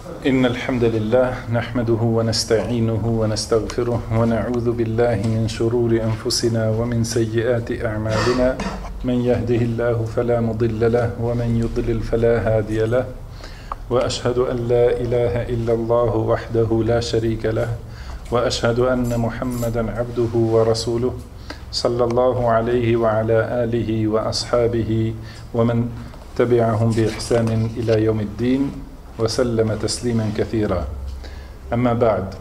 إن الحمد لله نحمده ونستعينه ونستغفره ونعوذ بالله من شرور أنفسنا ومن سيئات أعمالنا من يهده الله فلا مضل له ومن يضلل فلا هادي له وأشهد أن لا إله إلا الله وحده لا شريك له وأشهد أن محمدا عبده ورسوله صلى الله عليه وعلى آله وأصحابه ومن تبعهم بإحسان إلى يوم الدين وسلم تسليما كثيرا أما بعد.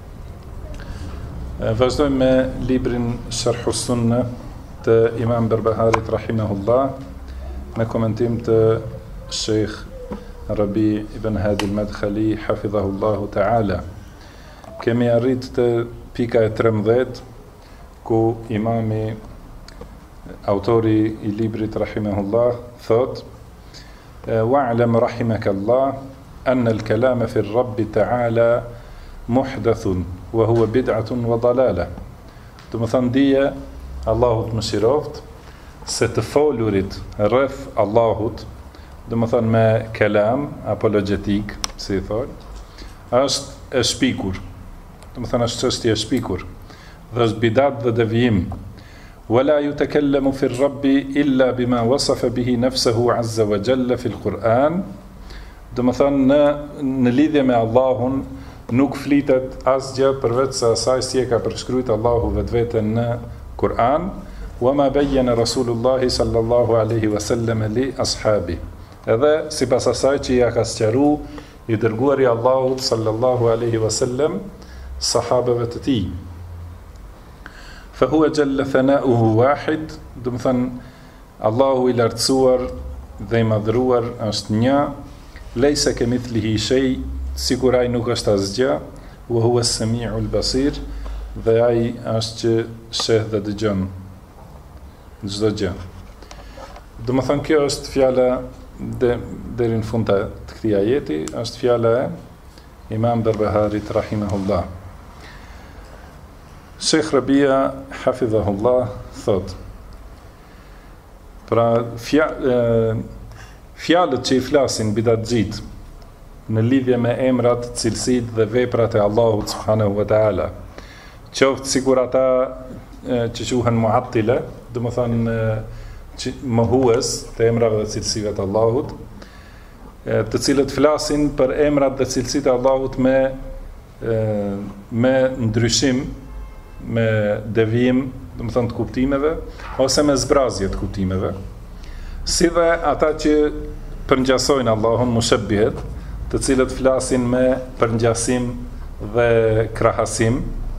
Vazhdojmë me librin Sharh Sunna të Imam Berbaharit rahimahullah me komentim të Sheikh Rabi ibn Hadi al-Madkhali hafidhahullahu ta'ala. Kemi arrit të pika e 13 ku imami autori i librit rahimahullah thot: wa'lam rahimakallah أن الكلام في الرب تعالى محدث وهو بدعة وضلالة. Do të thënë dije Allahut mëshiroft se të folurit rreth Allahut, do të thënë me kelam apologetik, si i thonë, është e shpikur. Do të thënë është çështje e shpikur. Dhe është bidat dhe devijim. ولا يتكلم في الرب إلا بما وصف به نفسه عز وجل في القرآن. Do më thënë në lidhje me Allahun nuk flitet asgjë përveç se asaj si e ka përshkruajtur Allahu vetveten në Kur'an, wa ma bayyana Rasulullahi sallallahu alaihi wasallam li ashabi. Edhe sipas asaj që ja ka sqaruar i dërguari i Allahut sallallahu alaihi wasallam sahabeve të tij. Fa huwa jalla thana'uhu wahid, do më thënë Allahu i lartësuar dhe i madhëruar është një. Lejse kemithlihi shay, sikur ai nuk është asgjë, wa huwa as-sami'ul basir, dhe ai është që sheh dhe dëgjon çdo gjë. Do të thënë kjo është fjala deri në fund të këtij ajeti, është fjala e Imam Berbaharit rahimahullah. Sheikh Rabia hafidhahullah thot: pra fjalët që i flasin bidatxhit në lidhje me emrat, cilësitë dhe veprat e Allahut subhanahu wa taala, qoftë sikur ata që quhen muattila, do të thonë mohues të emrave dhe cilësive të Allahut, të cilët flasin për emrat dhe cilësitë e Allahut me ndryshim, me devijim, do të thonë të kuptimeve ose me zbrazje të kuptimeve. Si dhe ata që përngjasojnë Allahun, mushabbihet, të cilët flasin me përngjasim dhe krahasim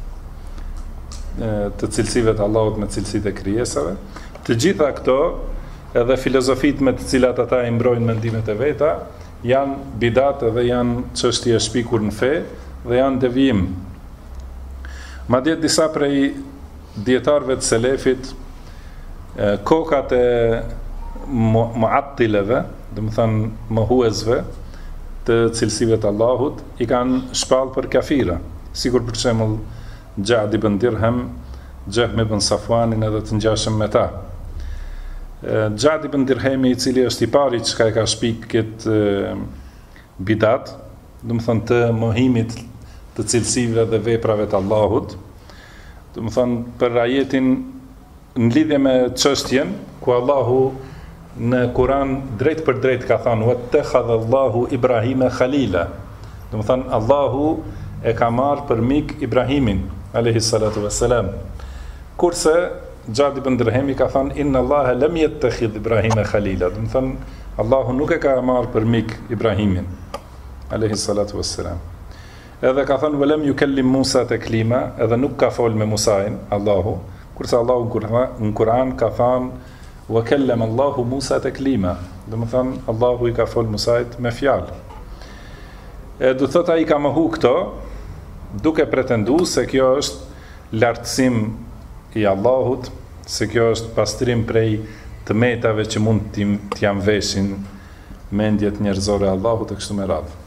të cilësive të Allahut me cilësitë e krijesave. Të gjitha këto, edhe filozofitë me të cilat ata i mbrojnë mendimet e veta, janë bidat dhe janë çështje e shpikur në fe dhe janë devijim. Madje disa prej dietarëve të selefit, kokat e muattileve, do të thënë mohuesve të cilësive të Allahut, i kanë shpallë për kafira, sikur për shembull Ja'd ibn Dirham, Jahm ibn Safwanin edhe të ngjashëm me ta. Ja'd ibn Dirhami, i cili është i pari që ka shpik këtë bidat, do të thënë të mohimit të cilësive dhe veprave të Allahut, do të thënë për ajetin në lidhje me çështjen ku Allahu në Kur'an drejt për drejt ka thënë wattakhadha Allahu Ibrahima khalila. Do të thënë Allahu e ka marrë për mik Ibrahimin alayhi salatu wassalam. Kurse Ja'd ibn Dirhami ka thënë inna Allaha lam yattakhidh Ibrahima khalila. Do të thënë Allahu nuk e ka marrë për mik Ibrahimin alayhi salatu wassalam. Edhe ka thënë walam yukallim Musa taklima, edhe nuk ka fol me Musain Allahu, kurse Allahu në Kur'an ka thënë wa kallama Allahu Musa taklima. Do të thënë Allahu i ka fol Musait me fjalë. Do të thotë ai ka mohu këto, duke pretenduar se kjo është lartësim i Allahut, se kjo është pastrim prej të metave që mund të jam veshin mendjet njerëzore Allahut e kështu me radhë.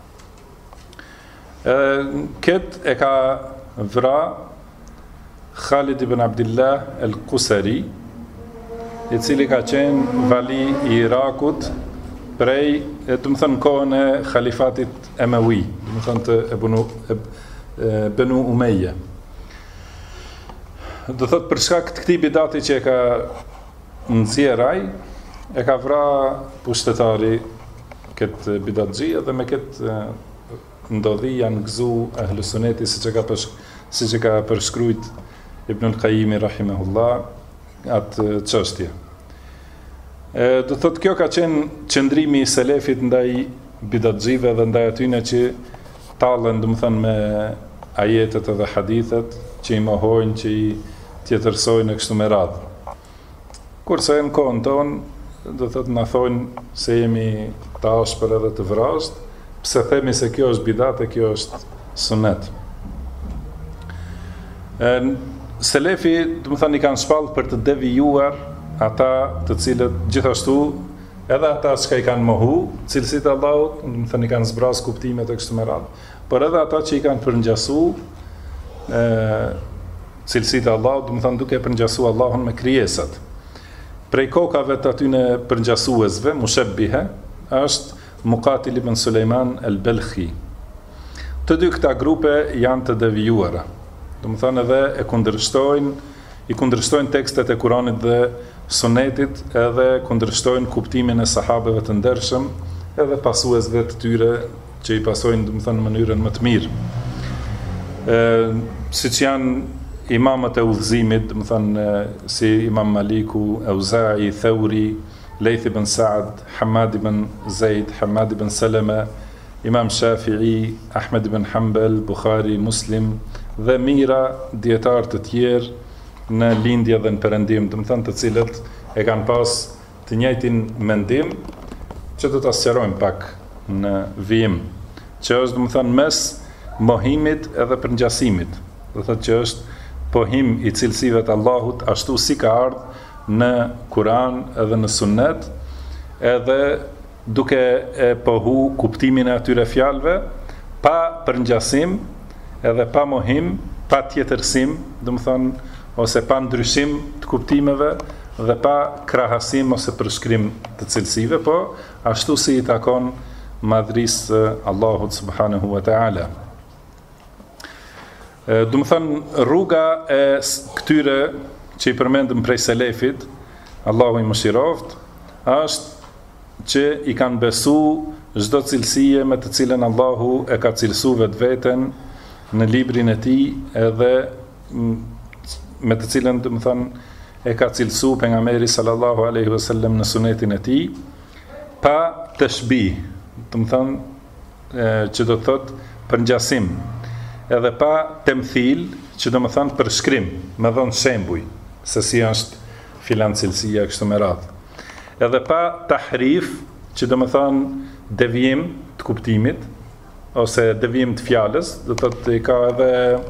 Këtë e ka vra Khalid ibn Abdullah al-Qusari, i cili ka qenë vali i Irakut prej, do më thënë kohën e khalifatit Emawi, do më thënë të Benu Umeje. Do thot për shkak të këtij bidati që e ka nxjerraj, e ka vra pushtetari këtë bidatxhi dhe me këtë ndodhi janë gëzu ahlu suneti siç e ka përshkruajt Ibnul Qayyimi rahimahullah atë çështje. Do thot kjo ka qenë qëndrimi i selefit ndaj bidatxhive dhe ndaj atyne që tallen, do të thënë, me ajetet edhe hadithet që i mohojnë, që i tjetërsojnë e kështu me radhë. Kurse në kohën tonë, do thot na thonë se jemi të ashpër edhe të vrasht, pse themi se kjo është bidat e kjo është sunet. Selefi, do të thënë, i kanë shpallë për të devijuar ata të cilët gjithashtu edhe ata që i kanë mohu cilësitë e Allahut, do të thënë, i kanë zbraz kuptimet e kështu me radhë, por edhe ata që i kanë përngjasu cilësitë e Allahut, do të thënë, duke përngjasu Allahun me krijesat. Prej kokave të atyne përngjasuesve, mushabbihe, është Muqatil ibn Sulejman el-Balkhi. Të dy këta grupe janë të devijuara. Do të thënë edhe i kundërshtojnë tekstet e Kuranit dhe Sunetit, edhe kundërshtojnë kuptimin e sahabeve të ndershëm, edhe pasuesve të tyre që i pasojnë, do të thënë, në mënyrën më të mirë. Siç janë imamët e udhëzimit, do të thënë, si Imam Maliku, Auza'i, Thauri, Layth ibn Sa'd, Hamad ibn Zaid, Hamad ibn Salama, Imam Shafi'i, Ahmed ibn Hanbal, Bukhari, Muslim dhe mira dietar të tjerë në lindje dhe në perëndim, do të thënë, të cilët e kanë pas të njëjtin mendim, që do ta sqarojmë pak në vijim, që është, do të thënë, mes mohimit edhe përngjasimit. Do thotë që është pohim i cilësive të Allahut ashtu si ka ardhur në Kur'an edhe në Sunnet, edhe duke e pohu kuptimin e atyre fjalëve pa përngjasim, edhe pa mohim, pa tjetërsim, do të thënë, ose pa ndryshim të kuptimeve dhe pa krahasim ose përshkrim të cilësive, po ashtu si i takon madhrisë Allahut subhanahu wa ta'ala. Do të thënë, rruga e këtyre që i përmendëm prej selefit, Allahu i mëshiroft, është që i kanë besu çdo cilësie me të cilën Allahu e ka cilësuar vetveten në librin e tij, edhe me të cilën, do të thënë, e ka cilësuar pejgamberi sallallahu alaihi wasallam në sunetin e tij, pa tashbih, do të thënë, që do të thotë përngjasim, edhe pa temthil, që do të thënë përshkrim, me dhënë shembuj se si është filan cilësia kështu me radhë. Edhe pa tahrif, që do të thënë devijim të kuptimit ose devijim të fjalës, do të thotë ka edhe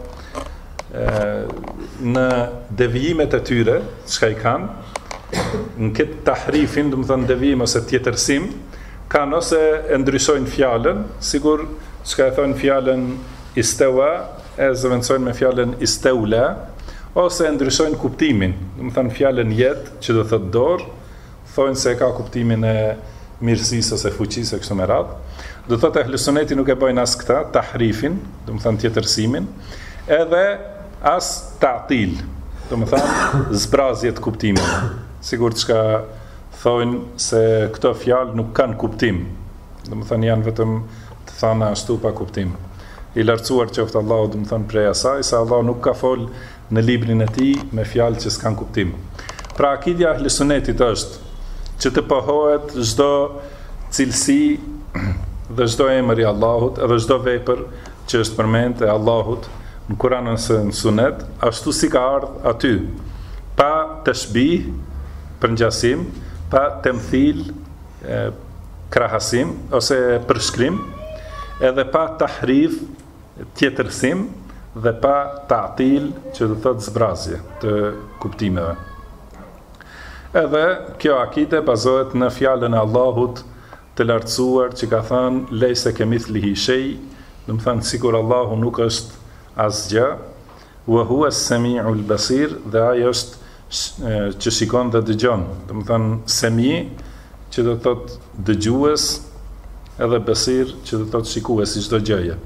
në devijimet e tyre, çka i kanë, në këtë tahrifin, do të thënë devijim ose tjetërsim, kanë ose e ndryshojnë fjalën, sigur çka e thonë fjalën istawa, e zëvendësojnë me fjalën istaula, ose e ndryshojnë kuptimin, do të thënë fjalën jet, që do thotë dorë, thonë se ka kuptimin e mirësisë ose fuqisë e kështu me radhë. Do thotë ehli suneti nuk e bëjnë as këta, tahrifin, do të thënë tjetërsimin, edhe as ta'til, do të thënë zbrazje të kuptimeve. Sigur çka thonë se këto fjalë nuk kanë kuptim, do të thënë janë vetëm të thëna ashtu pa kuptim. I lartësuar qoftë Allahu, do të thënë, prej asaj, se Allah nuk ka fol në librin e tij me fjalë që s'kan kuptim. Pra akidja e ahlusunetit është që të pohohet çdo cilësi dhe çdo emër i Allahut, edhe çdo vepër që është përmend e Allahut në Kur'an ose në Sunet, ashtu si ka ardhur aty, pa tashbih, përngjasim, pa temthil, krahasim ose përshkrim, edhe pa tahrif, tjetërsim, dhe pa ta'til, që do thotë zbrazje të kuptimeve. Edhe kjo akide bazohet në fjalën e Allahut të lartësuar, që ka thënë lejse kemithlihi shay, do të thënë sikur Allahu nuk është asgjë, wa huwa as-sami'ul basir, dhe ai është që shikon dhe dëgjon. Do të thënë semi, që do thot dëgjues, edhe basir që do thot shikues i çdo gjëje.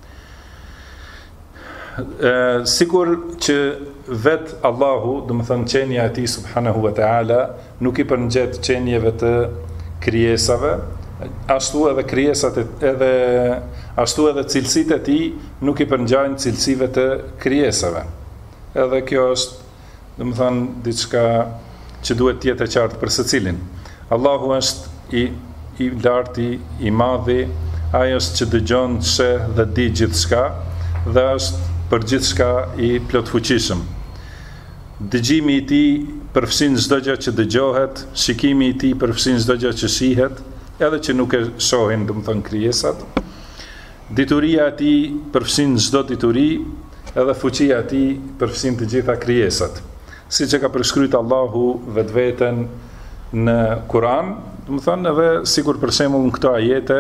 Sigur që vet Allahu, do të thënë qenia e tij subhanahu wa taala, nuk i përngjet qenieve të krijesave, ashtu edhe krijesat ashtu edhe cilësitë e tij nuk i përngjajnë cilësive të krijesave. Edhe kjo është, do të thënë, diçka që duhet të jetë e qartë për secilin. Allahu është i larti, i madhi, ai është që dëgjon, sheh dhe di gjithçka dhe është për gjithçka i plotfuqishëm. Dëgjimi i tij përfshin çdo gjë që dëgjohet, shikimi i tij përfshin çdo gjë që shihet, edhe që nuk e shohin, do të thonë krijesat. Dituria e tij përfshin çdo dituri, edhe fuqia e tij përfshin të gjitha krijesat. Siç e ka përshkruajtur Allahu vetveten në Kur'an, do të thonë edhe sikur për shembull në këto ajete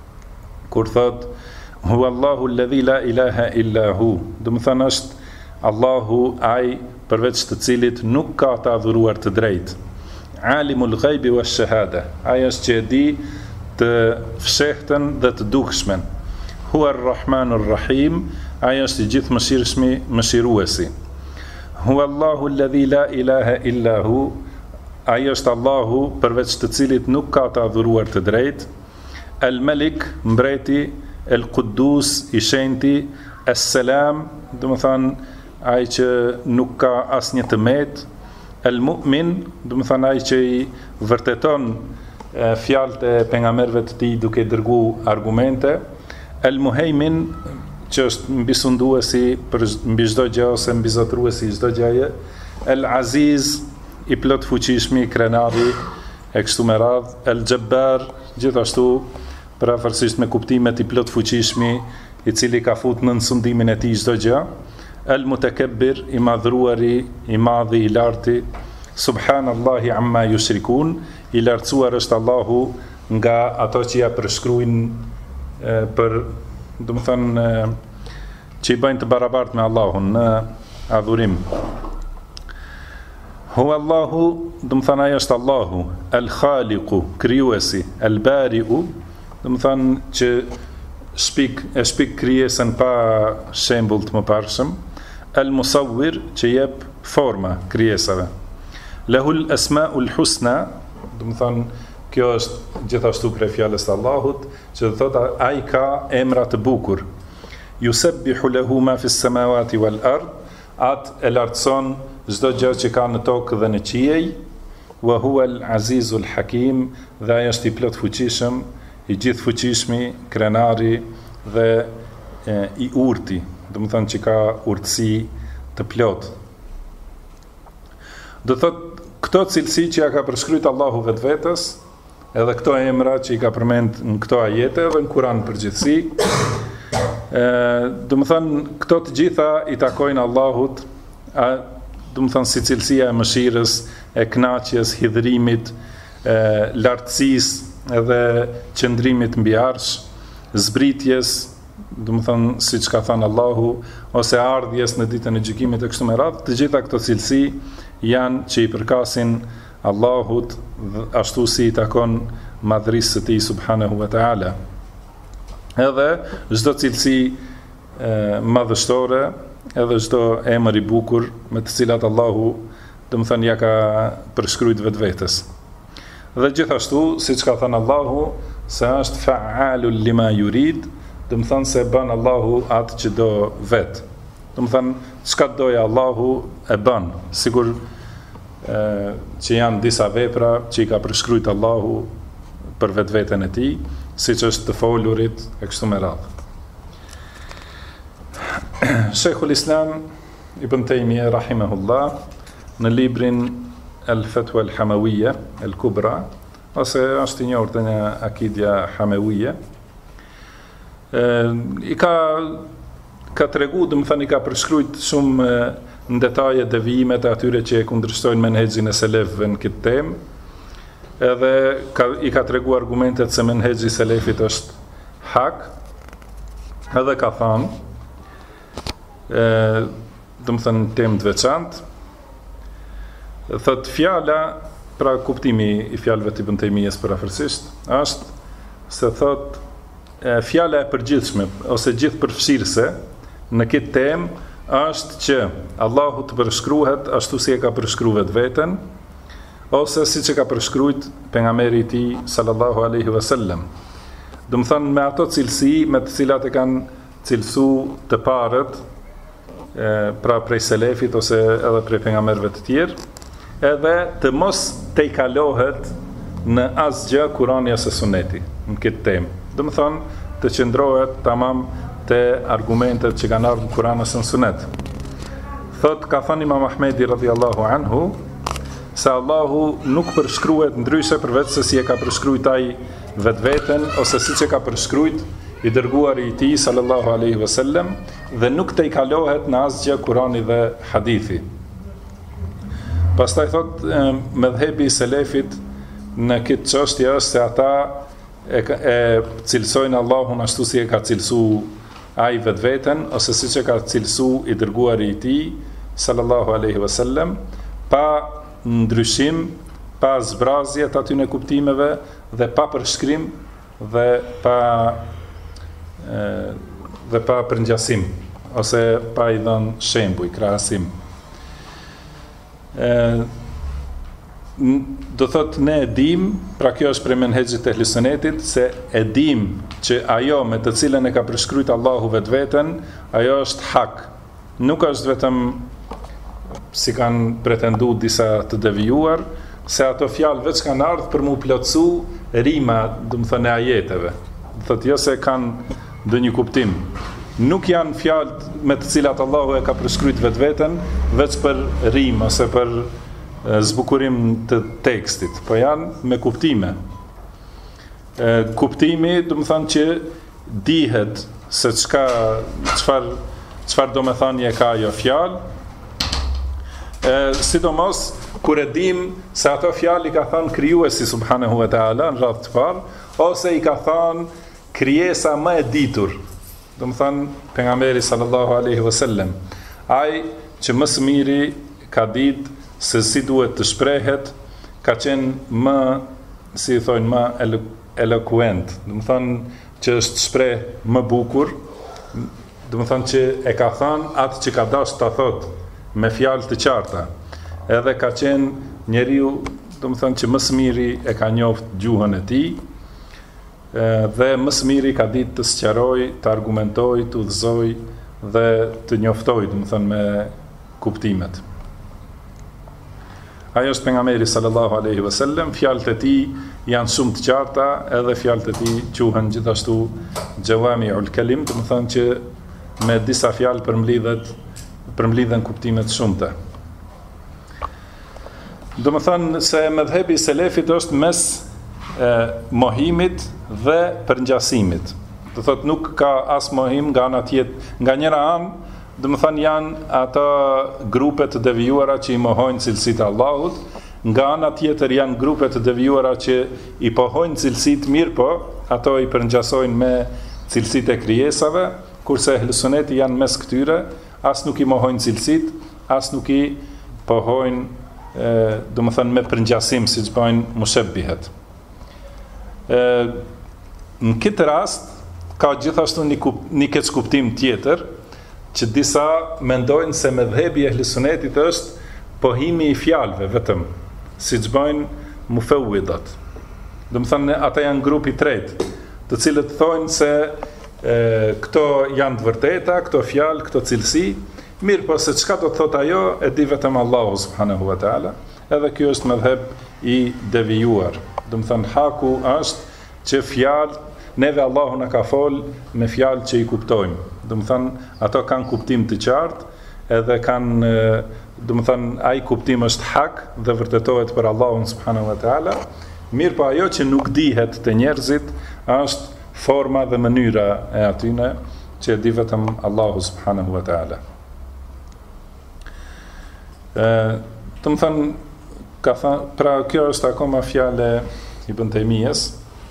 kur thotë Huwa Allahu alladhi la ilaha illa hu, do të thonë është Allahu ai përveç të cilit nuk ka të adhuruar të drejtë. Alimul ghaibi wash shahada, ai është që e di të fshehtën dhe të dukshmen. Huwa ar-Rahmanur Rahim, ai është i gjithë mëshirshmi, mëshiruesi. Huwa Allahu alladhi la ilaha illa hu, ai është Allahu përveç të cilit nuk ka të adhuruar të drejtë. Al-Malik, mbreti, El-Quddus, i shenjti, Es-Selam, do të thonë ai që nuk ka asnjë tëmet, El-Mu'min, do të thonë ai që i vërteton fjalët e pejgamberëve të tij duke dërguar argumente, El-Muhaymin, që është mbisunduesi për mbi çdo gjë ose mbizotruesi i çdo gjëje, El-Aziz, i plot fuqishmi, krenari, e kështu me radhë, El-Jabbar, gjithashtu përafërsisht me kuptimet i plot fuqishmi, i cili ka fut në sundimin e tij çdo gjë. El-Mutakabbir, i madhruari, i madhi, i larti. Subhanallahi amma yushrikun, i lartësuar është Allahu nga ato që ja përshkruajnë për, do të thënë, që i bëjnë të barabartë me Allahun në adhurim. Huwa Allahu, do të thënë ai është Allahu, El-Khaliqu, krijuesi, El-Bari'u, do të thënë që shpik krijesën pa shembull të mëparshëm, El-Musawwir, që jep forma krijesave. Lahul asmaul husna, do të thënë kjo është gjithashtu prej fjalës së Allahut, që do thotë ai ka emra të bukur. Yusabbihu lahu ma fis samawati wal ard, at e lartëson çdo gjë që ka në tokë dhe në qiej. Wa huwa al-azizul hakim, dhe ai është i plot fuqishëm, i gjithë fuqishmi, krenari dhe i urti, do të thënë që ka urtësi të plot. Do thotë këto cilësi që ja ka përshkruajtur Allahu vetvetes, edhe këto emra që i ka përmend në këto ajete dhe në Kur'an përgjithësi, do të thënë këto të gjitha i takojnë Allahut, do të thënë si cilësia e mëshirës, e kënaqjes, hidhrimit, lartësisë, edhe qëndrimit mbi arsh, zbritjes, do të thënë siç ka thënë Allahu, ose ardhjes në ditën e gjykimit e kështu me radhë, të gjitha këto cilësi janë që i përkasin Allahut, ashtu si i takon madhërisë së tij subhanahu wa taala. Edhe çdo cilësi madhështore, edhe çdo emër i bukur me të cilat Allahu, do të thënë, ja ka përshkruajtur vetvetes. Dhe gjithashtu, siç ka thënë Allahu, se është fa'alul lima yurid, do të thënë se bën Allahu atë që do vet. Do të thënë çka doja Allahu e bën, sigur që janë disa vepra që i ka përshkruajtur Allahu për vetveten e tij, siç është të folurit e kështu me radhë. Sheikhul Islam Ibn Taymiyah rahimahullah në librin El-Fatwa Al-Hamawiyya, El-Kubra, ose është i njohur te Akidja Hamawiyya, i ka tregu, do të thënë, i ka përshkruajtur shumë në detaje devijimet e atyre që e kundërshtojnë menhexhin e selefëve në këtë temë, edhe i ka tregu argumentet se menhexhi i selefit është hak, edhe ka thënë, do të thënë temë të veçantë, thot fjala pra kuptimi i fjalëve të Ibn Taymiyes përafërsisht është se thot fjala e përgjithshme ose gjithëpërfshirëse në këtë temë është që Allahu të përshkruhet ashtu si e ka përshkruar vetveten ose siç e ka përshkruajt pejgamberi i tij sallallahu alaihi wasallam. Do të thonë me ato cilësi me të cilat e kanë cilësuar të parët, pra prej selefit ose edhe prej pejgamberëve të tjerë, edhe të mos te i kalohet në asgjë Kurani ose Suneti në këtë temë. Do të thonë të qëndrohet tamam te argumentet që kanë ardhur në Kur'an ose në Sunet. Thot ka thënë Imam Ahmedi radhiyallahu anhu se Allahu nuk përshkruhet ndryshe përveç se si e ka përshkruajt ai vetveten ose siç e ka përshkruajt i dërguari i tij sallallahu alaihi wasallam dhe nuk te i kalohet në asgjë Kurani dhe hadithi. Pastaj thot mëdhëbi i selefit në këtë çështje është se ata e cilësojnë Allahun ashtu si e ka cilësuar ai vetveten ose siç e ka cilësuar i dërguari i tij sallallahu alaihi wasallam pa ndryshim, pa zbrazje të aty në kuptimeve dhe pa përshkrim dhe pa përngjasim ose pa i dhënë shembuj, krahasim. Do thot ne e dim, pra kjo është prej menhexhit të Ehli Sunetit, se e dim që ajo me të cilën e ka përshkruajt Allahu vetveten, ajo është hak. Nuk është vetëm si kanë pretenduar disa të devijuar, se ato fjalë veç kanë ardhur për mu plotësu rima, do të thënë ajeteve. Do thot jo se kanë ndonjë kuptim. Nuk janë fjalë me të cilat Allahu e ka përshkruajt vetveten veç për rimë ose për zbukurim të tekstit, po janë me kuptime. Kuptimi, do të thënë që dihet se çfarë do të thënë ka ajo fjalë. Sidomos kur e dim se ato fjalë i ka thënë krijuesi subhanahu wa taala në radhë të parë ose i ka thënë krijesa më e ditur. Do të thënë pejgamberi sallallahu alaihi wasallam, ai që më së miri ka ditë se si duhet të shprehet, ka qenë më, si i thonë, më eloquent, do të thënë që është shpreh më bukur, do të thënë që e ka thënë atë që ka dashur ta thotë me fjalë të qarta. Edhe ka qenë njeriu, do të thënë që më së miri e ka njoft gjuhën e tij, dhe më së miri ka ditë të sqaroj, të argumentoj, të udhëzoj dhe të njoftoj, do të thënë me kuptimet. Ajo është pejgamberi sallallahu alaihi wasallam, fjalët e tij janë shumë të qarta, edhe fjalët e tij quhen gjithashtu jawami'ul kalim, do të thënë që me disa fjalë përmblidhen kuptime të shumta. Do të thënë se mëdhëbi i selefit është mes mohimit dhe përngjasimit. Do thotë nuk ka as mohim nga ana tjetër, nga njëra anë, do të thënë janë ata grupe të devijuara që i mohojnë cilësitë e Allahut, nga ana tjetër janë grupe të devijuara që i pohojnë cilësitë mirë, po ato i përngjasojnë me cilësitë e krijesave, kurse Ehli Sunneti janë mes këtyre, as nuk i mohojnë cilësitë, as nuk i pohojnë, do të thënë me përngjasim siç bëjnë mushabbihat. Në këtë rast ka gjithashtu një keq kuptim tjetër, që disa mendojnë se mëdhëbi i Ehli Sunnetit është pohimi i fjalëve vetëm, siç bëjnë mufawwidat. Do të thënë ata janë grupi i tretë, të cilët thonë se këto janë të vërteta, këto fjalë, këto cilësi, mirë po se çka do të thotë ajo e di vetëm Allahu subhanahu wa taala. Edhe ky është mëdhëb i devijuar. Do të thënë haku është që fjalë neve Allahu na ka fol me fjalë që i kuptojmë. Do të thënë ato kanë kuptim të qartë, edhe kanë, do të thënë ai kuptim është hak dhe vërtetohet për Allahun subhanahu wa taala. Mirë po ajo që nuk dihet te njerëzit është forma dhe mënyra e atyne që e di vetëm Allahu subhanahu wa taala. Të më thënë, pra kjo është akoma fjale Ibn Taymiyes,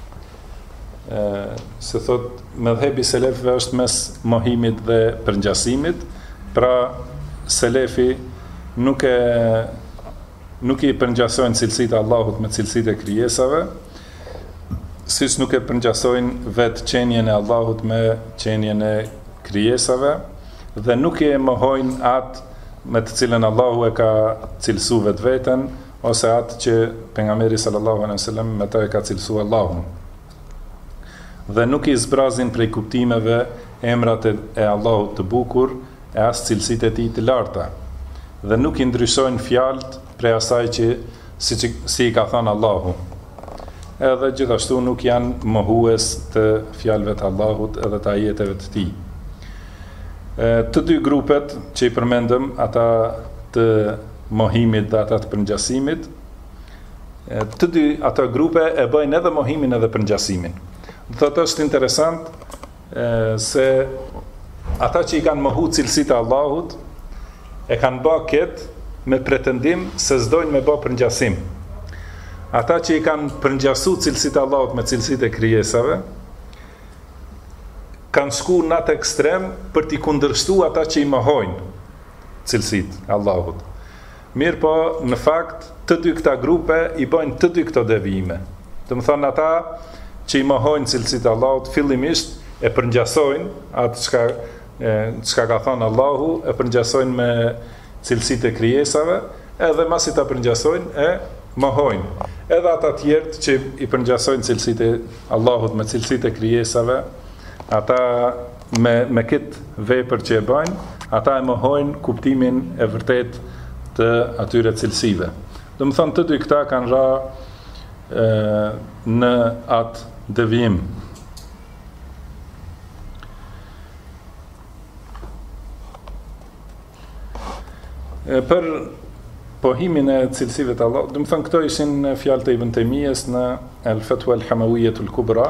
se thot mëdhëbi i selefëve është mes mohimit dhe përngjasimit, pra selefi nuk nuk i përngjasojnë cilësitë e Allahut me cilësitë e krijesave, siç nuk e përngjasojnë vetë qenien e Allahut me qenien e krijesave, dhe nuk e mohojnë atë me të cilën Allahu e ka cilësuar vetveten, ose atë që pejgamberi sallallahu alaihi wasallam me të e ka cilësuar Allahun. Dhe nuk i zbrazin prej kuptimeve emrat e Allahut të bukur e as cilësitë e tij të larta. Dhe nuk i ndryshojnë fjalët prej asaj që si i ka thënë Allahu. Edhe gjithashtu nuk janë mohues të fjalëve të Allahut edhe të ajeteve të tij. Të dy grupet që i përmendëm, ata të mohimit dhe ata të përngjasimit, të dy ata grupe e bëjnë edhe mohimin edhe përngjasimin. Do thotë është interesant se ata që i kanë mohu cilësitë e Allahut e kanë bë këtë me pretendim se s'dojnë me bë përngjasim. Ata që i kanë përngjasu cilësitë e Allahut me cilësitë e krijesave kanë shku në atë ekstrem për t'i kundërshtu ata që i mohojnë cilësitë e Allahut. Mirë po, në fakt, të dy këta grupe i bëjnë të dy këto devijime. Do të thonë ata që i mohojnë cilësitë e Allahut, fillimisht e përngjasojnë atë çka ka thënë Allahu, e përngjasojnë me cilësitë e krijesave, edhe masi ta përngjasojnë e mohojnë. Edhe ata të tjerë që i përngjasojnë cilësitë e Allahut me cilësitë e krijesave, ata me këtë vepër që e bëjnë, ata e mohojnë kuptimin e vërtet të atyre cilësive. Do të thonë të dy këta kanë ra në atë devijim. Për pohimin e cilësive të Allahut, do të thonë këto ishin fjalët e Ibn Taymiyes në Al-Fatwa Al-Hamawiyya Al-Kubra.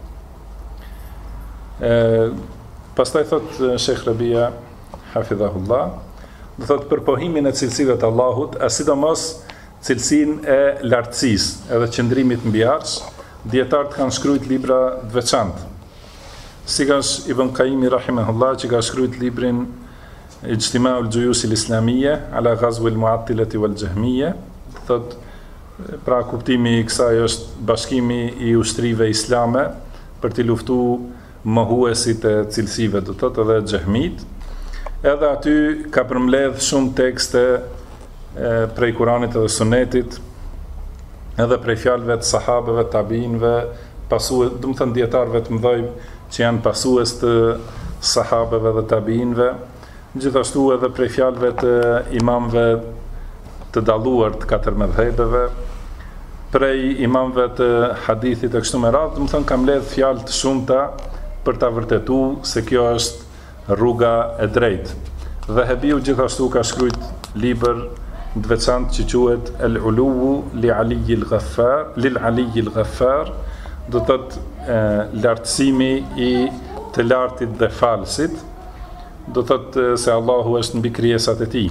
Pastaj thot Sheikh Rabia hafidhahullah, do thot për pohimin e cilësive të Allahut, sidomos cilësinë e lartësisë edhe qëndrimit mbi arsh, dietarët kanë shkruajtur libra të veçantë. Si ka Ibn Qayyim rahimahullah që ka shkruajtur librin Ijtima'ul Juyush al-Islamiyya ala Ghazw al-Mu'attilah wal-Jahmiyya, thot pra kuptimi i kësaj është bashkimi i ushtrive islame për të luftuar mohuesit e cilësive, do thotë edhe xehmit. Edhe aty ka përmbledh shumë tekste prej Kuranit edhe Sunetit, edhe prej fjalëve të sahabeve, tabiinëve, pasues, do të thënë dietarëve të mëdhej që janë pasues të sahabeve dhe tabiinëve, gjithashtu edhe prej fjalëve të imamëve të dalluar të katër mëdhëbeve, prej imamëve të hadithit e kështu me radhë, do të thënë ka mbledh fjalë të shumta për ta vërtetuar se kjo është rruga e drejtë. Dhe Hebiu gjithashtu ka shkruajt libër të veçantë që quhet El-Uluwu li Aliyil Ghaffar, lil Aliyil Ghaffar, do të thotë lartësimi i të lartit dhe falësit, do të thotë se Allahu është mbi krijesat e tij.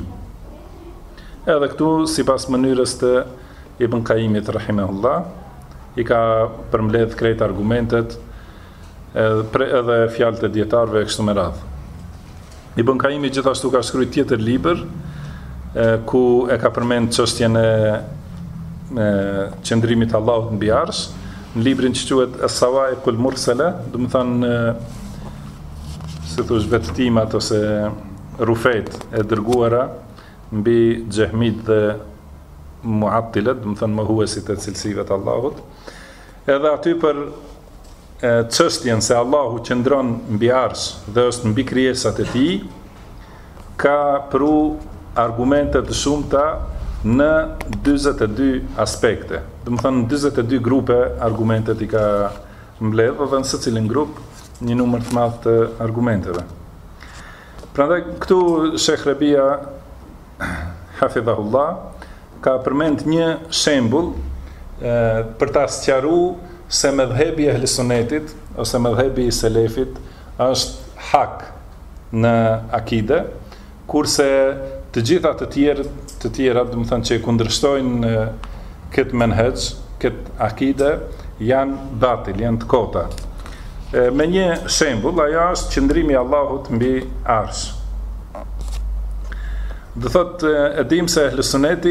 Edhe këtu sipas mënyrës të Ibn Qayyimit rahimahullah, i ka përmbledh krejt argumentet edhe fjalët e dietarëve kështu me radhë. Ibn Qayyimi gjithashtu ka shkruar tjetër libër ku e ka përmend çështjen e qëndrimit të Allahut mbi arsh, në librin që quhet As-Sawa'iqul Mursala, do të thonë si thosh vetëtimat ose rufet e dërguara mbi xehmit dhe mu'attilat, do të thonë mohuesit e cilësive të Allahut. Edhe aty për çështjen se Allahu qëndron mbi arsh dhe është mbi krijesat e tij, ka pru argumente të shumta në 42 aspekte. Do të thonë 42 grupe argumentet i ka mbledhur dhe në secilin grup një numër të madh të argumenteve. Prandaj këtu Sheikh Rabia hafidhahullah ka përmend një shembull për ta sqaruar se mëdhëbi i Ehlis-Sunetit ose mëdhëbi i Selefit është hak në akide, kurse të gjitha të tjera, do të thonë që kundërshtojnë këtë menhej, këtë akide, janë batil, janë të kota. Me një shembull, ajo është qëndrimi i Allahut mbi arsh. Do thotë, e dim se Ehlis-Suneti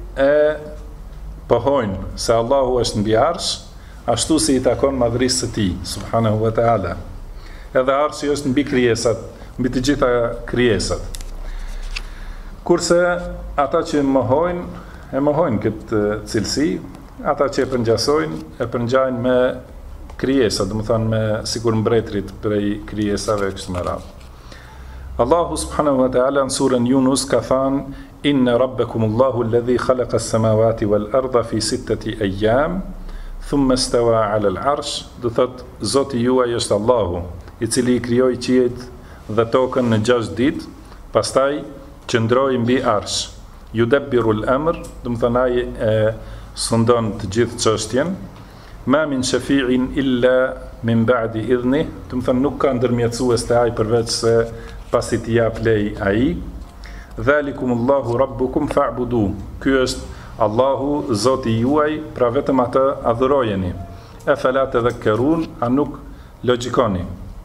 e pohojnë se Allahu është mbi arsh, ashtu si i takon madhrisë së tij, subhanahu wa ta'ala. Edhe arshi është mbi krijesat, mbi të gjitha krijesat. Kurse ata që mohojnë këtë cilësi, ata që e përngjajnë me krijesa, do të thonë me sikur mbretërit prej krijesave kështu me radhë. Allahu subhanahu wa ta'ala në surën Yunus ka thënë: Inna rabbakumullahu alladhi khalaqa as-samawati wal arda fi 6 ayyam thumma istawa 'ala al-'arsh. Do thot Zoti juaj është Allahu, i cili i krijoi qiejt dhe tokën në 6 ditë, pastaj qëndroi mbi arsh. Yudabbiru al-amr, do të thonë ai sundon të gjithë çështjen. Ma min shafi'in illa min ba'di idhnih, do të thonë nuk ka ndërmjetësues te ai përveç se pasi t'i jap lej ai. Dhalikumullahu rabbukum fa'budu. Ky është Allahu, Zoti juaj, pra vetëm atë adhurojeni. Afala tadhakkarun, a nuk logjikoni?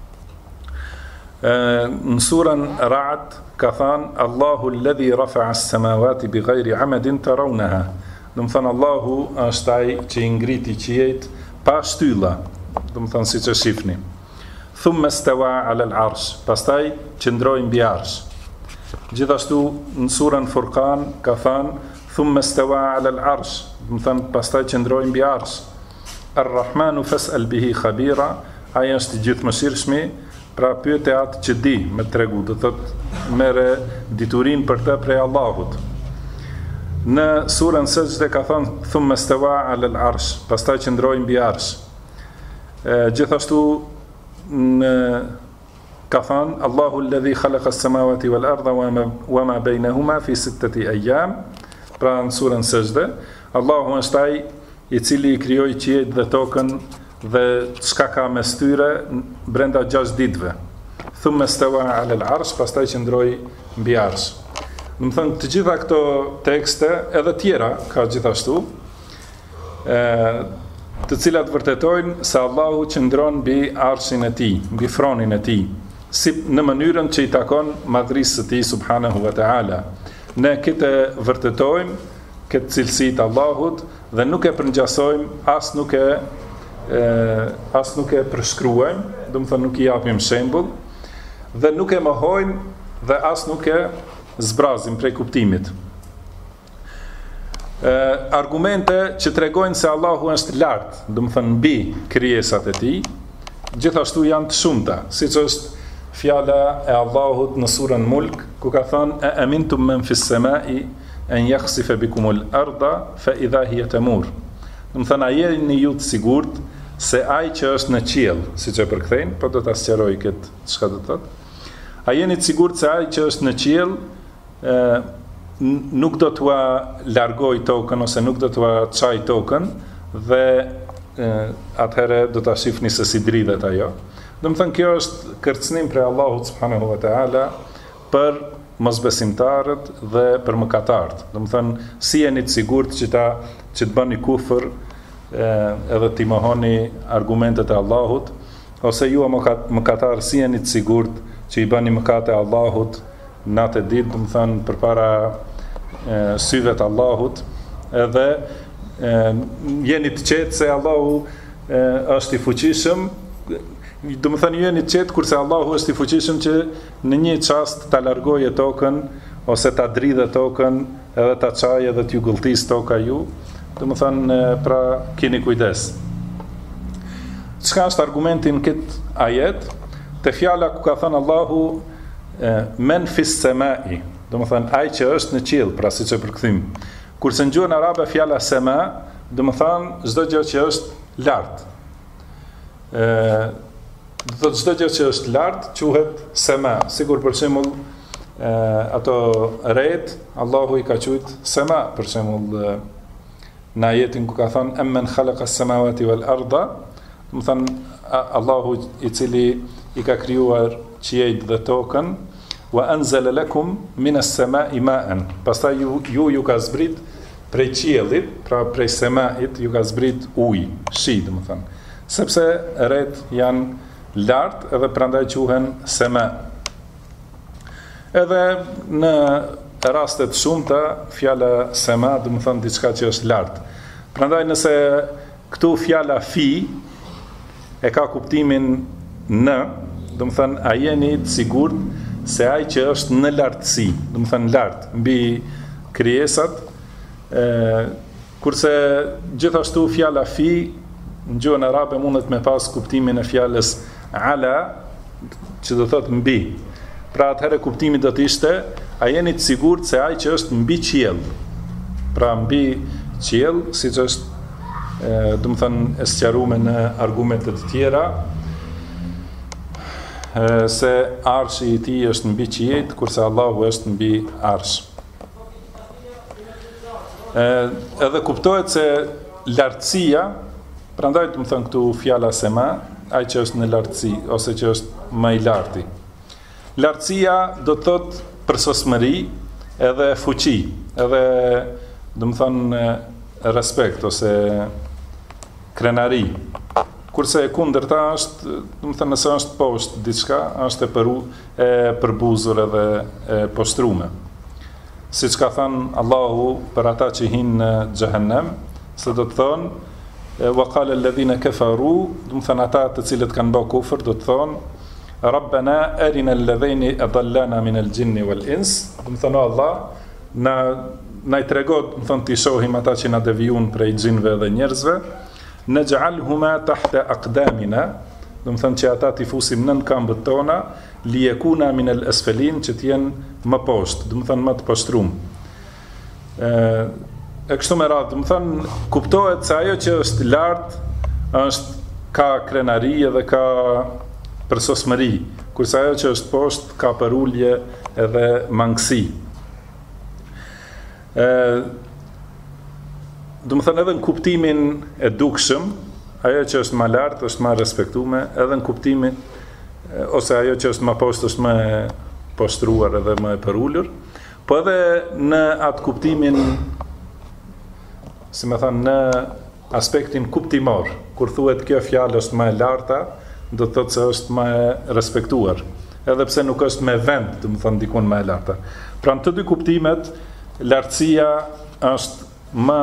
Në surën Ra'd ka thënë: Allahu alladhi rafa'a as-samawati bighayri 'amadin tarawnaha. Do të thonë Allahu është ai që i ngriti qiejt pa shtylla, do të thonë siç e shihni. Thumma istawa 'ala al-'arsh, pastaj qëndroi mbi arsh. Gjithashtu në surën Furqan ka thënë: Thumma istawa 'ala al-'arsh, do të thonë pastaj qëndroi mbi arsh. Ar-Rahmanu fas'al bihi khabira, ai është i gjithëmëshirshmi, pra pyete atë që di me tregu, do thotë merre diturin për të prej Allahut. Në surën Sajde ka thënë: Thumma istawa 'ala al-'arsh, pastaj qëndroi mbi arsh. Gjithashtu ka thënë: Allahu alladhi khalaqa as-samawati wal arda wa ma baynahuma fi 6 ayyam. Pra në surën Sajde, Allahu është ai i cili i krijoi qiejt dhe tokën dhe çka ka mes tyre brenda 6 ditëve. Thumma istawa 'ala al-'arsh, pastaj qëndroi mbi arsh. Do të thonë të gjitha këto tekste, edhe tjera ka gjithashtu, të cilat vërtetojnë se Allahu qëndron mbi arshin e tij, mbi fronin e tij, si në mënyrën që i takon madhrisë së tij subhanahu wa ta'ala. Ne këtë vërtetojmë, këtë cilësi të Allahut, dhe nuk e përngjasojmë, as nuk e përshkruajmë, do të thonë nuk i japim shembull, dhe nuk e mohojmë dhe as nuk e zbrazim prej kuptimit. Argumente që tregojnë se Allahu është lart, do të thonë mbi krijesat e tij, gjithashtu janë të shumta, siç është fjala e Allahut në surën Mulk, ku ka thënë: "A amintum man fis samai an yakhsifa bikumul arda fa idha hiya tamur." Do të thonë a jeni ju të sigurt se ai që është në qiell, siç e përkthejnë, po do ta sqaroj këtë çka do të thotë. A jeni të sigurt se ai që është në qiell nuk do t'ua largoj tokën ose nuk do t'ua çaj tokën dhe atëherë do ta shihni se si dridhet ajo. Do të thënë kjo është kërcënim prej Allahut subhanahu wa ta'ala për mosbesimtarët dhe për mëkatarët. Do të thënë si jeni të sigurt që të bëni kufër edhe t'i mohoni argumentet e Allahut, ose ju mëkatarë si jeni të sigurt që i bëni mëkate e Allahut natë e ditë, do të thënë përpara syve të Allahut, edhe jeni të qetë se Allahu është i fuqishëm, do të thënë jeni të qetë kurse Allahu është i fuqishëm që në një çast ta largojë tokën ose ta dridhë tokën edhe ta çajë edhe t'ju gulltis toka ju. Do të thënë pra keni kujdes. Çka është argumenti në këtë ajet? Te fjala ku ka thënë Allahu men fis samai, do të thënë ai që është në qiell, pra siç e përkthym. Kurse në gjuhën arabe fjala sama, do të thënë çdo gjë që është lart. Do të çdo gjë që është lart quhet sama. Sigur për shembull ato rret, Allahu i ka thujt sama, për shembull në ajetin ku ka thënë amman khalaqa as-samawati wal arda, do të thënë Allahu i cili i ka krijuar qiejt dhe tokën, wa anzala lakum min as-sama'i ma'an. Pastaj ju ka zbrit prej qiellit, pra prej semait ju ka zbrit ujë, shi, do të thënë. Sepse rret janë lart edhe prandaj quhen sema. Edhe në rastet shumëta fjala sema do të thonë diçka që është lart. Prandaj nëse këtu fjala fi e ka kuptimin në, do të thonë a jeni të sigurt se ai që është në lartësi, do të thonë lart mbi krijesat, kurse gjithashtu fjala fi në gjuhën arabe mundet me pas kuptimin e fjalës ala, që do thotë mbi. Pra atëherë kuptimi do të ishte a jeni të sigurt se ai që është mbi qiell. Pra mbi qiell, siç është do të thënë e sqaruar në argumente të tjera, se arshi i tij është mbi qiell, kurse Allahu është mbi arsh. Edhe kuptohet se lartësia, prandaj do të thënë këtu fjala sema, ai që është në lartësi ose që është më i larti. Lartësia do të thotë përsosmëri edhe fuqi, edhe do të thonë respekt ose krenari. Kurse e kundërta është, do të thënë nëse është poshtë diçka, është e përbuzur edhe e poshtruar. Siç ka thënë Allahu për ata që hinë në xhehenem, se do të thonë wa qala alladhina kafaru, do të thonë ata të cilët kanë bërë kufër, do të thonë Rabbana arina alladhina adallana min al-jinni wal-ins, do të thonë Allah na i tregon, do të thonë ti shohim ata që na devijun prej xhinëve dhe njerëzve, naj'alhuma tahta aqdamina, do të thonë që ata ti fusim nën këmbët tona, li yakuna min al-asfalin, që të jenë më poshtë, do të thonë më të poshtruar. E kështu me radhë, do të thonë kuptohet se ajo që është lart është ka krenari edhe ka përsosmëri, kurse ajo që është poshtë ka përulje edhe mangësi. Do të thënë edhe në kuptimin e dukshëm, ajo që është më lart është më respektuar, edhe në kuptimin ose ajo që është më poshtë është më poshtruar edhe më e përulur, po edhe në atë kuptimin, si më thënë, në aspektin kuptimor, kur thuhet kjo fjalë është më e larta, do të thotë se është më e respektuar, edhe pse nuk është me vend, do të thonë dikun më e larta. Pra në të dy kuptimet, lartësia është më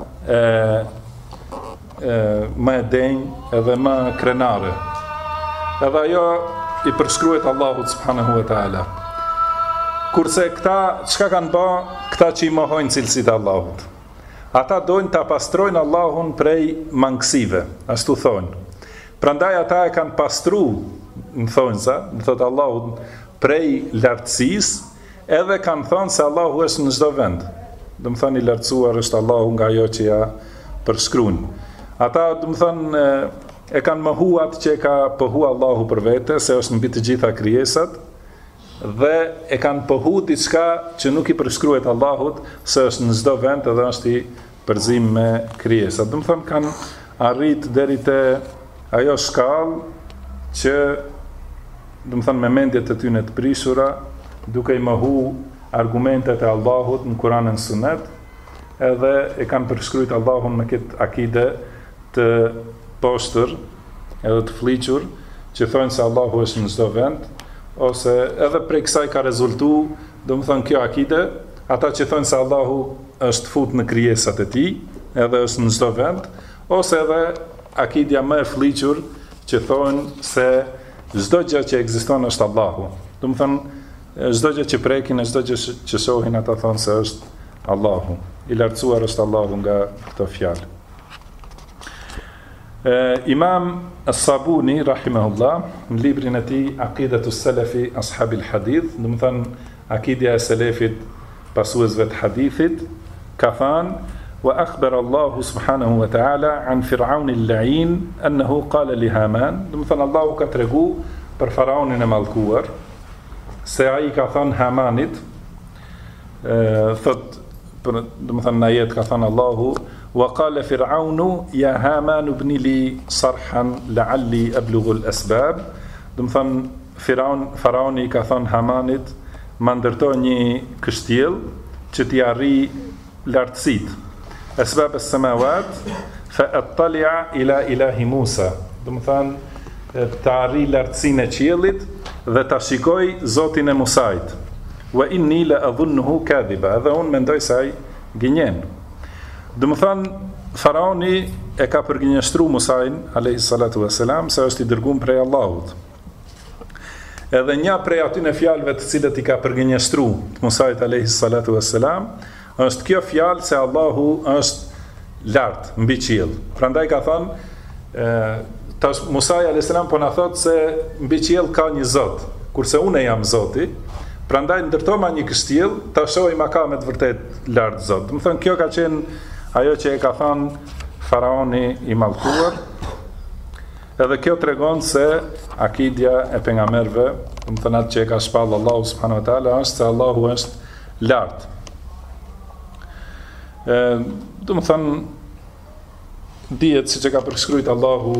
e denjë edhe më krenare. Edhe ajo i përshkruhet Allahut subhanahu wa taala. Kurse këta çka kanë bë, këta që i mohojnë cilësitë e Allahut. Ata dojnë ta pastrojnë Allahun prej mangësive, ashtu thonë. Prandaj ata e kanë pastruar, në thonjza, do thotë Allahut prej lartësisë, edhe kanë thënë se Allahu është në çdo vend. Do të thonë i lartësuar është Allahu nga ajo që ja përshkruan. Ata do të thonë e kanë mohu atë që e ka pohu Allahu për vete, se është mbi të gjitha krijesat, dhe e kanë pohu diçka që nuk i përshkruhet Allahut, se është në çdo vend edhe është i përzim me krijesat. Do të thonë kanë arrit deri te ajo shkallë që do të thonë me mendjet e tyre të prishura, duke i mohu argumentet e Allahut në Kur'anin e Sunet, edhe e kanë përshkruajt Allahun me këtë akide të poshtër edhe të fliqur, që thonë se Allahu është në çdo vend, ose edhe prej kësaj ka rezultuar, do të thonë kjo akide, ata që thonë se Allahu është fut në krijesat e tij, edhe është në çdo vend, ose edhe akidja më e fliqur që thonë se çdo gjë që ekziston është Allahu. Do të thonë çdo gjë që prekin, çdo gjë që shohin, ata thonë se është Allahu. I lartësuar është Allahu nga këto fjalë. Imam As-Sabuni rahimahullah në librin e tij Aqidatu Salafi Ashabil Hadith, do të thonë akidja e selefit pasuesve të hadithit, ka thënë wa akhbara Allahu subhanahu wa ta'ala an Fir'aun al-la'in annahu qala li Haman, do të thonë Allahu ka tregu për faraonin e mallkuar se ai ka thënë Hamanit, thot, do të thonë në ajet ka thënë Allahu wa qala Fir'aunu ya Haman ibni li sarhan la'alli ablughu al-asbab, do të thonë faraoni ka thënë Hamanit, ma ndërtoj një kështjell që t'i arri lartësitë. Asbab as-samawat fa attali'a ila ilahi Musa, do të thonë t'a arri lartësinë e qiellit dhe ta shikoj Zotin e Musait. wa inni la adhunnuhu kadhiba, edhe unë mendoj se ai gënjen. Do të thonë faraoni e ka përgënjeshtruar Musain alayhi salatu wassalam se është i dërguar prej Allahut. Edhe një prej atyne fjalëve të cilët i ka përgënjeshtruar Musait alayhi salatu wassalam është kjo fjalë se Allahu është lart mbi qiell. Prandaj ka thënë tash Musa alayhis salam po na thot se mbi qiell ka një Zot, kurse unë jam Zoti, prandaj ndërtoma një kështjell, ta shohim a ka me të vërtet lart Zot. Do të thonë kjo ka qenë ajo që e ka thënë faraoni i mallkuar. Edhe kjo tregon se akidja e pejgamberëve, do të thonë atë që e ka shpall Allahu subhanahu wa taala, është se Allahu është lart. Do të thonë dihet siç e ka përshkruajtur Allahu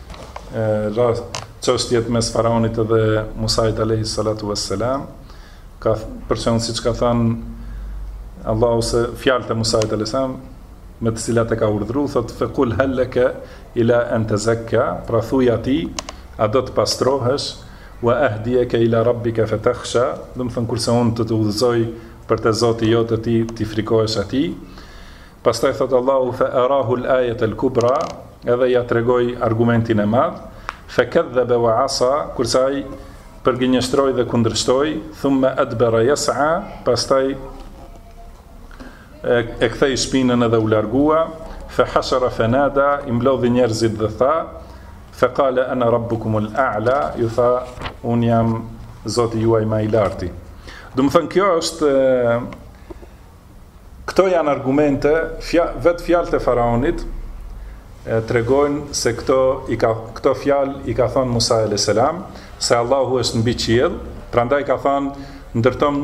çështjet mes faraonit dhe Musait alayhi salatu wassalam, ka person siç ka thënë Allahu se fjalët e Musait alayhis salam me të cilat e ka urdhëruar, thot faqul halaka ila an tazakka, pra thuaj atij a do të pastrohesh, wa ahdiyaka ila rabbika fatakhsha, do të thënë kurse unë të udhëzoj për te Zoti jot të ti frikohesh atij. Pastaj thot Allahu fa arahu al-ayata al-kubra, edhe ja tregoi argumentin e madh, fa kadhaba wa asa, kurse ai përgënjeshtroi dhe kundërshtoi, thumma adbara yas'a, pastaj e kthei shpinën edhe u largua, fa hashara fanada, i mblodhi njerëzit dhe tha, fa qala ana rabbukumul a'la, ju tha un jam Zoti juaj më i larti. Do të thënë kjo është këto janë argumente, vetë fjalët e faraonit tregojnë se këto fjalë i ka thënë Musa alayhis salam, se Allahu është mbi qiell, prandaj ka thënë ndërtom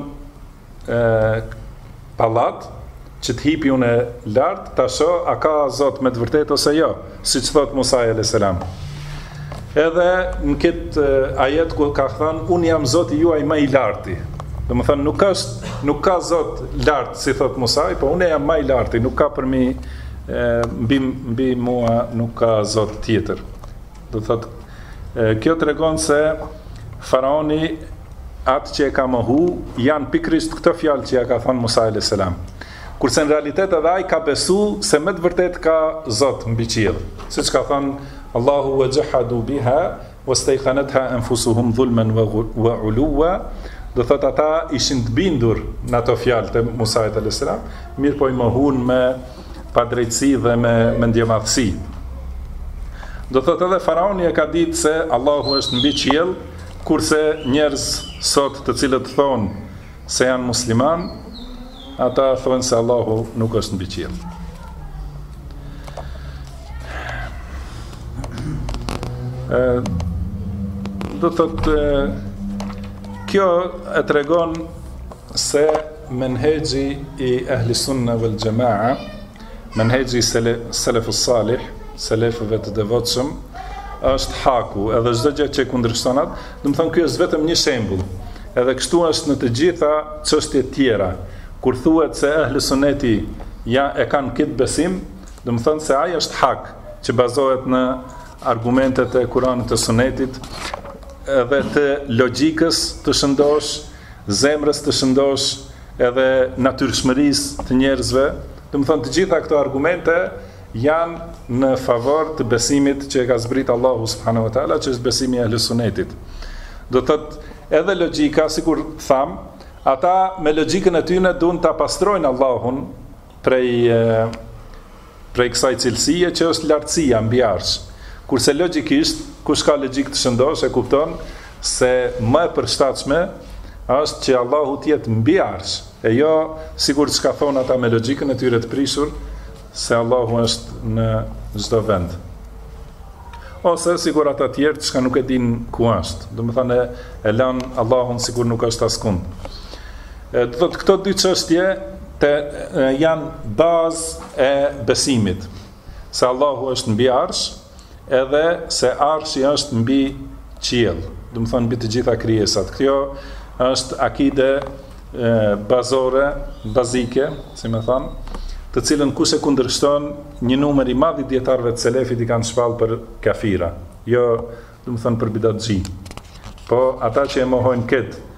pallat që të hipi unë lart, ta shoh a ka Zot me të vërtetë ose jo, siç thot Musa alayhis salam. Edhe në këtë ajet ku ka thënë unë jam Zoti juaj më i larti. Do të thënë nuk ka Zot lart si thot Musa, po unë jam më i larti, nuk ka për mi mbi mua nuk ka Zot tjetër. Do thotë kjo tregon se faraoni atë që e ka mohu janë pikërisht këto fjalë që ja ka thënë Musa alayhis salam. Kurse në realitet edhe ai ka besu se me të vërtet ka Zot mbi qiell. Siç ka thënë Allahu wajhadu biha wastayqanatha anfusuhum dhulman wa uluwa, do thot ata ishin të bindur në ato fjalë të Musa alayhis salam, mirë po i mohun me padrejtësi dhe me ndjemadhësi. Do thot edhe faraoni e ka ditë se Allahu është mbi qiell, kurse njerëz sot të cilët thonë se janë musliman, ata thonë se Allahu nuk është mbi qiell. Do thot kjo e tregon se menhexhi i ahli sunna wal jamaa, menhexhi salafus salih, selefëve të devotshëm, është haku, edhe çdo gjë që kundërshton atë, do të thonë ky është vetëm një shembull. Edhe kështu është në të gjitha çështjet tjera. Kur thuhet se ahli sunneti e kanë këtë besim, do të thonë se ai është hak, që bazohet në argumentet e Kuranit të Sunetit, edhe të logjikës të shëndosh, zemrës të shëndosh, edhe natyrshmërisë të njerëzve. Do të thonë të gjitha këto argumente janë në favor të besimit që e ka zbrit Allahu subhanahu wa taala, që është besimi i ahli sunnetit. Do thotë edhe logjika, sikur tham, ata me logjikën e tyre duan ta pastrojnë Allahun prej kësaj cilësie që është lartësia mbi arsh. Kurse logjikisht, kush ka logjik të shëndosh e kupton se më e përshtatshme është që Allahu të jetë mbi arsh, e jo sikur çka thon ata me logjikën e tyre të prishur se Allahu është në çdo vend. Ose sigur ata të tjerë që nuk e din ku është. Do të thonë e lën Allahun sikur nuk është askund. Do thotë këto dy çështje janë bazë e besimit. Se Allahu është mbi arsh, edhe se arshi është mbi qiell, do të thonë mbi të gjitha krijesat. Kjo është akide bazore, bazike, si më thon, të cilën kush e kundërshton, një numër i madh i dietarëve të selefit i kanë shpallë për kafira, jo, do të thonë për bidatxhi. Po ata që e mohojnë këtë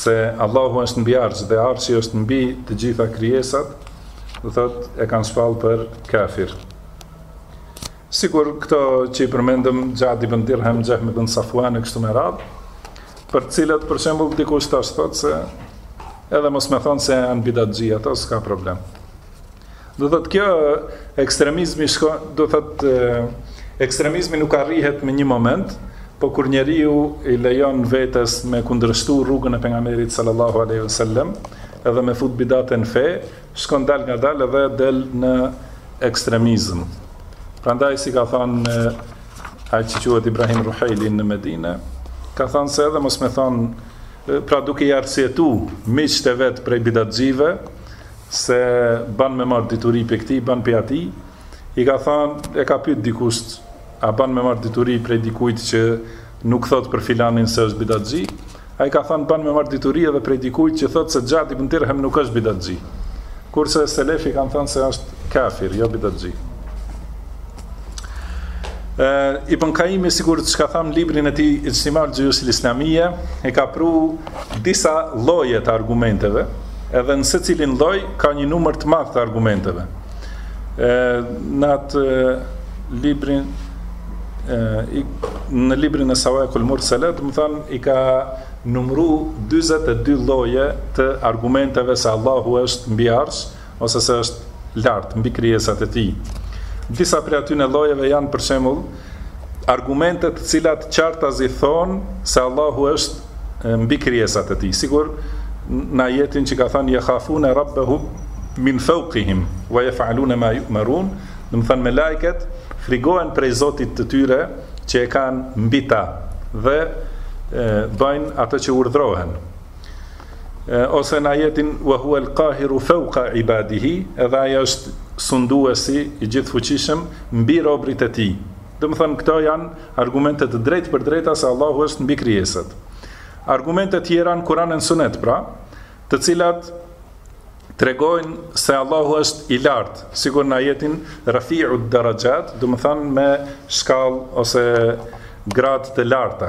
se Allahu është mbi arsh dhe arshi është mbi të gjitha krijesat, do thot e kanë shpall për kafir. Sigur këto që i përmendëm Xhad ibn Dirham, Jahm ibn Safwan e kështu me radhë, për cilët për shembull dikush tash thot se edhe mos më thon se janë bidatxhi ato, s'ka problem. Do thot kjo ekstremizmi do thot ekstremizmi nuk arrihet me një moment, po kur njeriu i lejon vetes me kundërshtu rrugën e pejgamberit sallallahu alaihi wasallam, edhe me fut bidate në fe, shkon dal nga dal edhe del në ekstremizëm. Prandaj si ka thënë ai që quhet Ibrahim Ruhaili në Medinë, ka thënë se edhe mos më thon, pra duke i arsyetu miqtë e vet prej bidatxhive se ban me marr dituri pe këtij, ban pe atij, i ka thënë, e ka pyet dikush, a ban me marr dituri prej dikujt që nuk thot për filanin se është bidatxhi? Ai ka thënë ban me marr dituri edhe prej dikujt që thot se Xhad ibn Dirham nuk është bidatxhi. Kurse selefi kanë thënë se është kafir, jo bidatxhi. Ibn Qayyim sigur që ka thamë librin e tij Ijtima al-Juyush al-Islamiyya, e ka pru disa lloje të argumenteve, edhe në secilin lloj ka një numër të madh të argumenteve. Në atë librin në librin e Sawaiqul Mursalat, do të thonë i ka numëru 42 lloje të argumenteve se Allahu është mbi arsh ose se është lart mbi krijesat e tij. Disa prej atyre llojeve janë për shembull argumente të cilat qartazi thonë se Allahu është mbi krijesat e tij. Sigur në ajetin që ka thënë yakhafuna rabbahum min fawqihim wa yaf'aluna ma yu'marun, do të thënë me lajket frigohen prej Zotit të tyre që e kanë mbi ta dhe bëjnë ato që urdhrohen. Ose në ajetin wa huwa al-qahiru fawqa ibadihi, edhe ai është sunduesi i gjithfuqishëm mbi robrit e tij. Do të thënë këto janë argumente të drejtë për drejta se Allahu është mbi krijesat. Argumente tjera në Kur'an e Sunet, pra, të cilat tregojnë se Allahu është i lartë, sigur në ajetin Rafi'u ad-darajat, do të thënë me shkallë ose gradë të larta.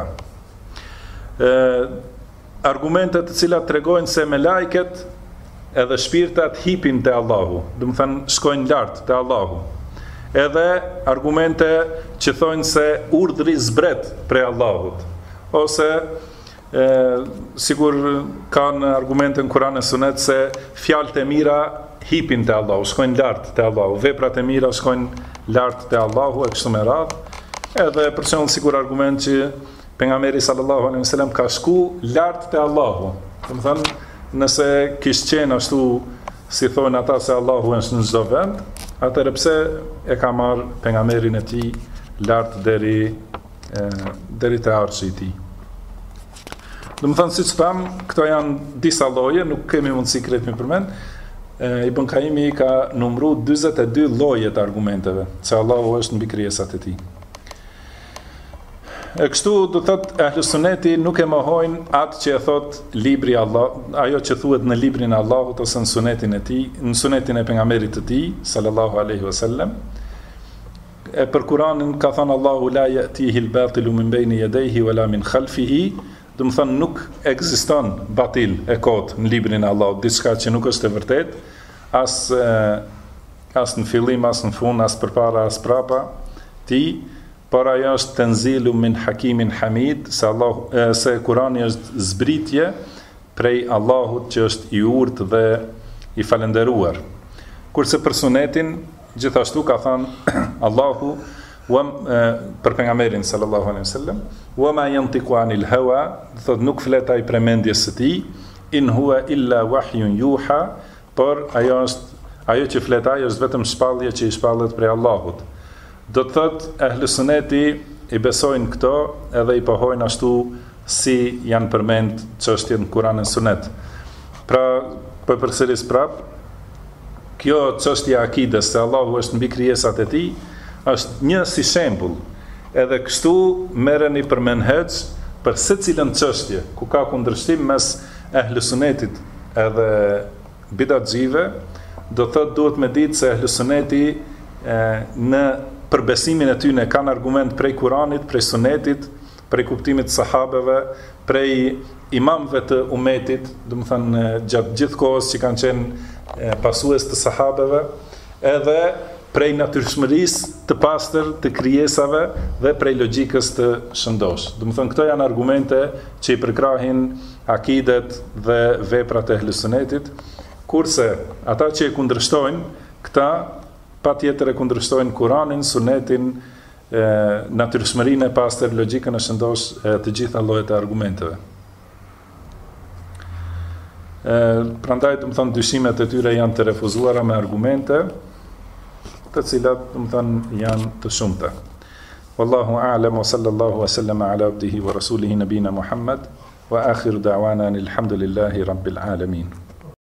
Argumente të cilat tregojnë se me lajket edhe shpirtat hipin te Allahu, do të thënë shkojnë lart te Allahu. Edhe argumente që thonë se urdhri zbret prej Allahut, ose sigur kanë argumente në Kur'an e Sunet se fjalët e mira hipin te Allahu, shkojnë lart te Allahu, veprat e mira shkojnë lart te Allahu e kështu me radhë. Edhe për shembull sigur argument që pejgamberi sallallahu alaihi wasallam ka shku lart te Allahu. Do të thënë nëse kishte qenë ashtu si thonë ata se Allahu është në çdo vend, atëherë pse e ka marr pejgamberin e tij lart deri te arshi i tij. Do të thënë siç tham, këto janë disa lloje, nuk kemi mundësi krejt me përmend. Ibn Qayyim ka numëruar 42 lloje të argumenteve se Allahu është mbi krijesat e tij. E kështu do thotë Ahlus Sunneti nuk e mohojnë atë që e thot libri i Allahut, ajo që thuhet në librin e Allahut ose në sunetin e tij, në sunetin e pejgamberit të tij sallallahu alaihi wasallam. E për Kur'anin ka thënë Allahu la ya'tihi al-batilu min bayni yadayhi wala min khalfihi, do të thonë nuk ekziston batil e kot në librin e Allahut, diçka që nuk është e vërtetë, as në fillim, as në fund, as përpara, as prapa ti. Por ajo është tenzilu min hakimin hamid, se Kurani është zbritje prej Allahut që është i urtë dhe i falenderuar. Kurse për sunetin, gjithashtu ka thënë Allahu për pejgamberin sallallahu alaihi wasallam, wa ma yantiqu anil hawa, do thotë nuk flet ai prej mendjes së tij, in huwa illa wahyun yuha, por ajo që flet ai është vetëm shpallje që i shpallet prej Allahut. Do të thotë Ahlus Sunneti i besojnë këto edhe i pohojnë ashtu si janë përmend çështjet në Kur'an e Sunet. Pra, për përsëris prap, kjo çështje e akides se Allahu është mbi krijesat e tij është një si shembull. Edhe kështu merreni për menhec për secilën çështje ku ka kundërshtim mes Ahlus Sunnetit edhe bidatxhive, do thotë duhet me ditë se Ahlus Sunneti në për besimin e tyre kanë argument prej Kuranit, prej Sunetit, prej kuptimit të sahabeve, prej imamëve të umetit, do të thënë gjatë gjithë kohës që kanë qenë pasues të sahabeve, edhe prej natyrshmërisë të pastër të krijesave dhe prej logjikës të shëndosh. Do të thënë këto janë argumente që i përkrahin akidet dhe veprat e Ehlusunnetit, kurse ata që e kundërshtojnë këta patjetër e kundërshtojnë Kur'anin, Sunetin, natyrshmërinë e pastër, logjikën e shëndosh e të gjitha llojet e argumenteve. Prandaj do të thonë dyshimet e tyre janë të refuzuara me argumente, të cilat do të thonë janë të shumta. Wallahu a'lam wa sallallahu wa sallama ala abdihi wa rasulihi nabina Muhammad wa akhiru da'wana alhamdulillahi rabbil alamin.